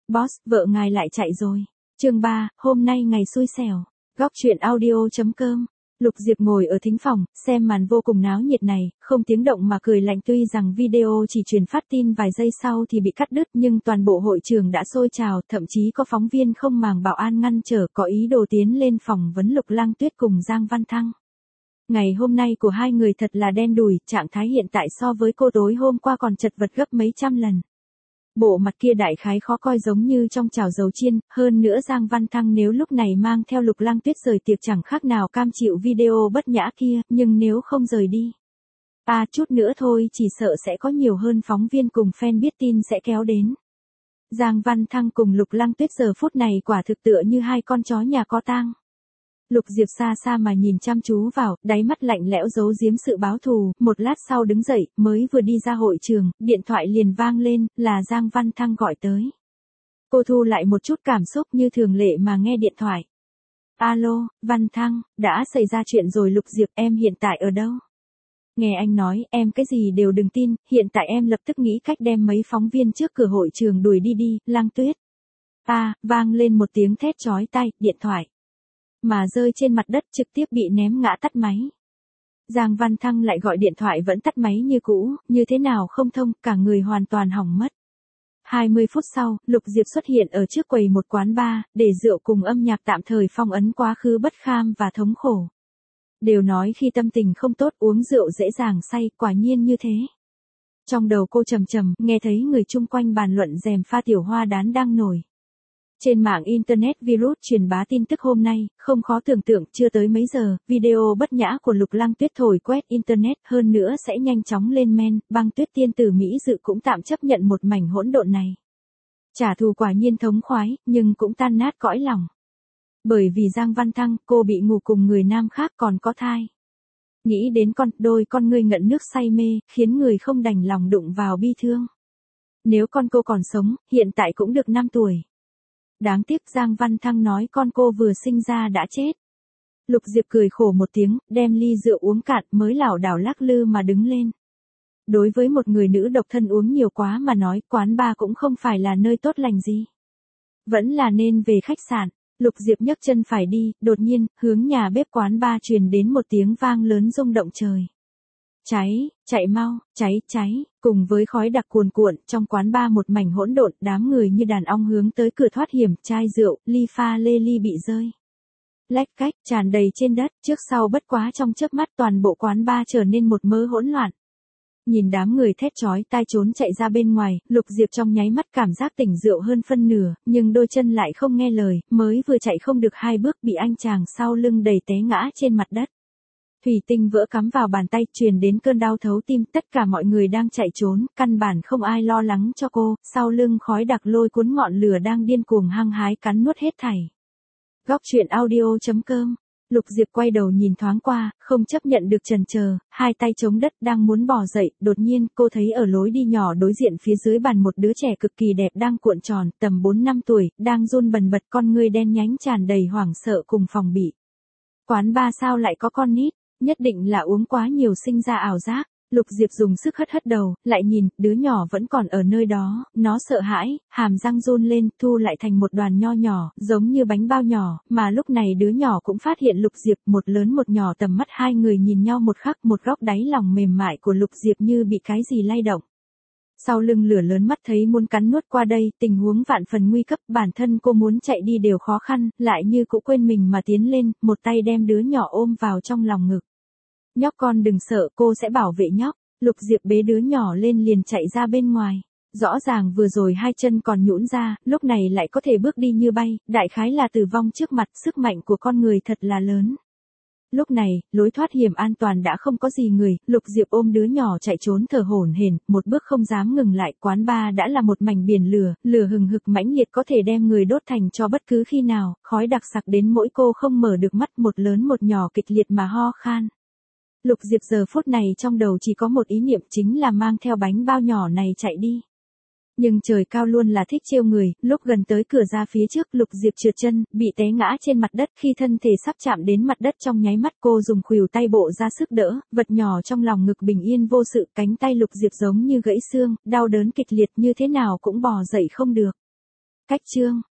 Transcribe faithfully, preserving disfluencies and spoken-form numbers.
Boss, vợ ngài lại chạy rồi. Chương ba, hôm nay ngày xui xẻo. Góc truyện audio.com. Lục Diệp ngồi ở thính phòng, xem màn vô cùng náo nhiệt này, không tiếng động mà cười lạnh, tuy rằng video chỉ truyền phát tin vài giây sau thì bị cắt đứt, nhưng toàn bộ hội trường đã sôi trào, thậm chí có phóng viên không màng bảo an ngăn trở có ý đồ tiến lên phỏng vấn Lục Lang Tuyết cùng Giang Văn Thăng. Ngày hôm nay của hai người thật là đen đủi, trạng thái hiện tại so với cô tối hôm qua còn chật vật gấp mấy trăm lần. Bộ mặt kia đại khái khó coi giống như trong chảo dầu chiên, hơn nữa Giang Văn Thăng nếu lúc này mang theo Lục Lang Tuyết rời tiệc chẳng khác nào cam chịu video bất nhã kia, nhưng nếu không rời đi. À chút nữa thôi chỉ sợ sẽ có nhiều hơn phóng viên cùng fan biết tin sẽ kéo đến. Giang Văn Thăng cùng Lục Lang Tuyết giờ phút này quả thực tựa như hai con chó nhà có tang. Lục Diệp xa xa mà nhìn chăm chú vào, đáy mắt lạnh lẽo giấu giếm sự báo thù, một lát sau đứng dậy, mới vừa đi ra hội trường, điện thoại liền vang lên, là Giang Văn Thăng gọi tới. Cô thu lại một chút cảm xúc như thường lệ mà nghe điện thoại. Alo, Văn Thăng, đã xảy ra chuyện rồi Lục Diệp, em hiện tại ở đâu? Nghe anh nói, em cái gì đều đừng tin, hiện tại em lập tức nghĩ cách đem mấy phóng viên trước cửa hội trường đuổi đi đi, Lang Tuyết. À, vang lên một tiếng thét chói tai, điện thoại mà rơi trên mặt đất trực tiếp bị ném ngã tắt máy. Giang Văn Thăng lại gọi điện thoại vẫn tắt máy như cũ, như thế nào không thông, cả người hoàn toàn hỏng mất. hai mươi phút sau, Lục Diệp xuất hiện ở trước quầy một quán bar, để rượu cùng âm nhạc tạm thời phong ấn quá khứ bất kham và thống khổ. Đều nói khi tâm tình không tốt uống rượu dễ dàng say, quả nhiên như thế. Trong đầu cô trầm trầm, nghe thấy người chung quanh bàn luận rèm pha tiểu hoa đán đang nổi. Trên mạng Internet virus truyền bá tin tức hôm nay, không khó tưởng tượng, chưa tới mấy giờ, video bất nhã của Lục Lang Tuyết thổi quét Internet, hơn nữa sẽ nhanh chóng lên men, Băng Tuyết tiên tử Mỹ Dự cũng tạm chấp nhận một mảnh hỗn độn này. Trả thù quả nhiên thống khoái, nhưng cũng tan nát cõi lòng. Bởi vì Giang Văn Thăng, cô bị ngủ cùng người nam khác còn có thai. Nghĩ đến con, đôi con ngươi ngậm nước say mê, khiến người không đành lòng đụng vào bi thương. Nếu con cô còn sống, hiện tại cũng được năm tuổi. Đáng tiếc Giang Văn Thăng nói con cô vừa sinh ra đã chết. Lục Diệp cười khổ một tiếng, đem ly rượu uống cạn mới lảo đảo lắc lư mà đứng lên. Đối với một người nữ độc thân uống nhiều quá mà nói, quán bar cũng không phải là nơi tốt lành gì. Vẫn là nên về khách sạn. Lục Diệp nhấc chân phải đi, đột nhiên, hướng nhà bếp quán bar truyền đến một tiếng vang lớn rung động trời. Cháy, chạy mau, cháy, cháy, cùng với khói đặc cuồn cuộn, trong quán bar một mảnh hỗn độn, đám người như đàn ong hướng tới cửa thoát hiểm, chai rượu, ly pha lê ly bị rơi. Lách cách, tràn đầy trên đất, trước sau bất quá trong chớp mắt toàn bộ quán bar trở nên một mớ hỗn loạn. Nhìn đám người thét chói tai trốn chạy ra bên ngoài, Lục Diệp trong nháy mắt cảm giác tỉnh rượu hơn phân nửa, nhưng đôi chân lại không nghe lời, mới vừa chạy không được hai bước bị anh chàng sau lưng đẩy té ngã trên mặt đất. Thủy tinh vỡ cắm vào bàn tay, truyền đến cơn đau thấu tim, tất cả mọi người đang chạy trốn, căn bản không ai lo lắng cho cô, sau lưng khói đặc lôi cuốn ngọn lửa đang điên cuồng hăng hái cắn nuốt hết thảy. Góc truyện audio.com. Lục Diệp quay đầu nhìn thoáng qua, không chấp nhận được chần chờ, hai tay chống đất đang muốn bò dậy, đột nhiên cô thấy ở lối đi nhỏ đối diện phía dưới bàn một đứa trẻ cực kỳ đẹp đang cuộn tròn, tầm bốn năm tuổi, đang run bần bật, con ngươi đen nhánh tràn đầy hoảng sợ cùng phòng bị. Quán bar sao lại có con nít? Nhất định là uống quá nhiều sinh ra ảo giác. Lục Diệp dùng sức hất hất đầu, lại nhìn, đứa nhỏ vẫn còn ở nơi đó, nó sợ hãi, hàm răng run lên, thu lại thành một đoàn nho nhỏ, giống như bánh bao nhỏ, mà lúc này đứa nhỏ cũng phát hiện Lục Diệp, một lớn một nhỏ, tầm mắt hai người nhìn nhau một khắc, một góc đáy lòng mềm mại của Lục Diệp như bị cái gì lay động. Sau lưng lửa lớn mắt thấy muốn cắn nuốt qua đây, tình huống vạn phần nguy cấp, bản thân cô muốn chạy đi đều khó khăn, lại như cũng quên mình mà tiến lên, một tay đem đứa nhỏ ôm vào trong lòng ngực. Nhóc con đừng sợ, cô sẽ bảo vệ nhóc. Lục Diệp bế đứa nhỏ lên liền chạy ra bên ngoài. Rõ ràng vừa rồi hai chân còn nhũn ra, lúc này lại có thể bước đi như bay, đại khái là tử vong trước mặt, sức mạnh của con người thật là lớn. Lúc này, lối thoát hiểm an toàn đã không có gì người, Lục Diệp ôm đứa nhỏ chạy trốn thở hổn hển, một bước không dám ngừng lại, quán bar đã là một mảnh biển lửa, lửa hừng hực mãnh liệt có thể đem người đốt thành cho bất cứ khi nào, khói đặc sặc đến mỗi cô không mở được mắt, một lớn một nhỏ kịch liệt mà ho khan. Lục Diệp giờ phút này trong đầu chỉ có một ý niệm, chính là mang theo bánh bao nhỏ này chạy đi. Nhưng trời cao luôn là thích trêu người, lúc gần tới cửa ra phía trước, Lục Diệp trượt chân, bị té ngã trên mặt đất, khi thân thể sắp chạm đến mặt đất trong nháy mắt cô dùng khuỷu tay bộ ra sức đỡ, vật nhỏ trong lòng ngực bình yên vô sự, cánh tay Lục Diệp giống như gãy xương, đau đớn kịch liệt như thế nào cũng bò dậy không được. Cách chương